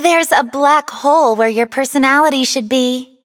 There's a black hole where your personality should be.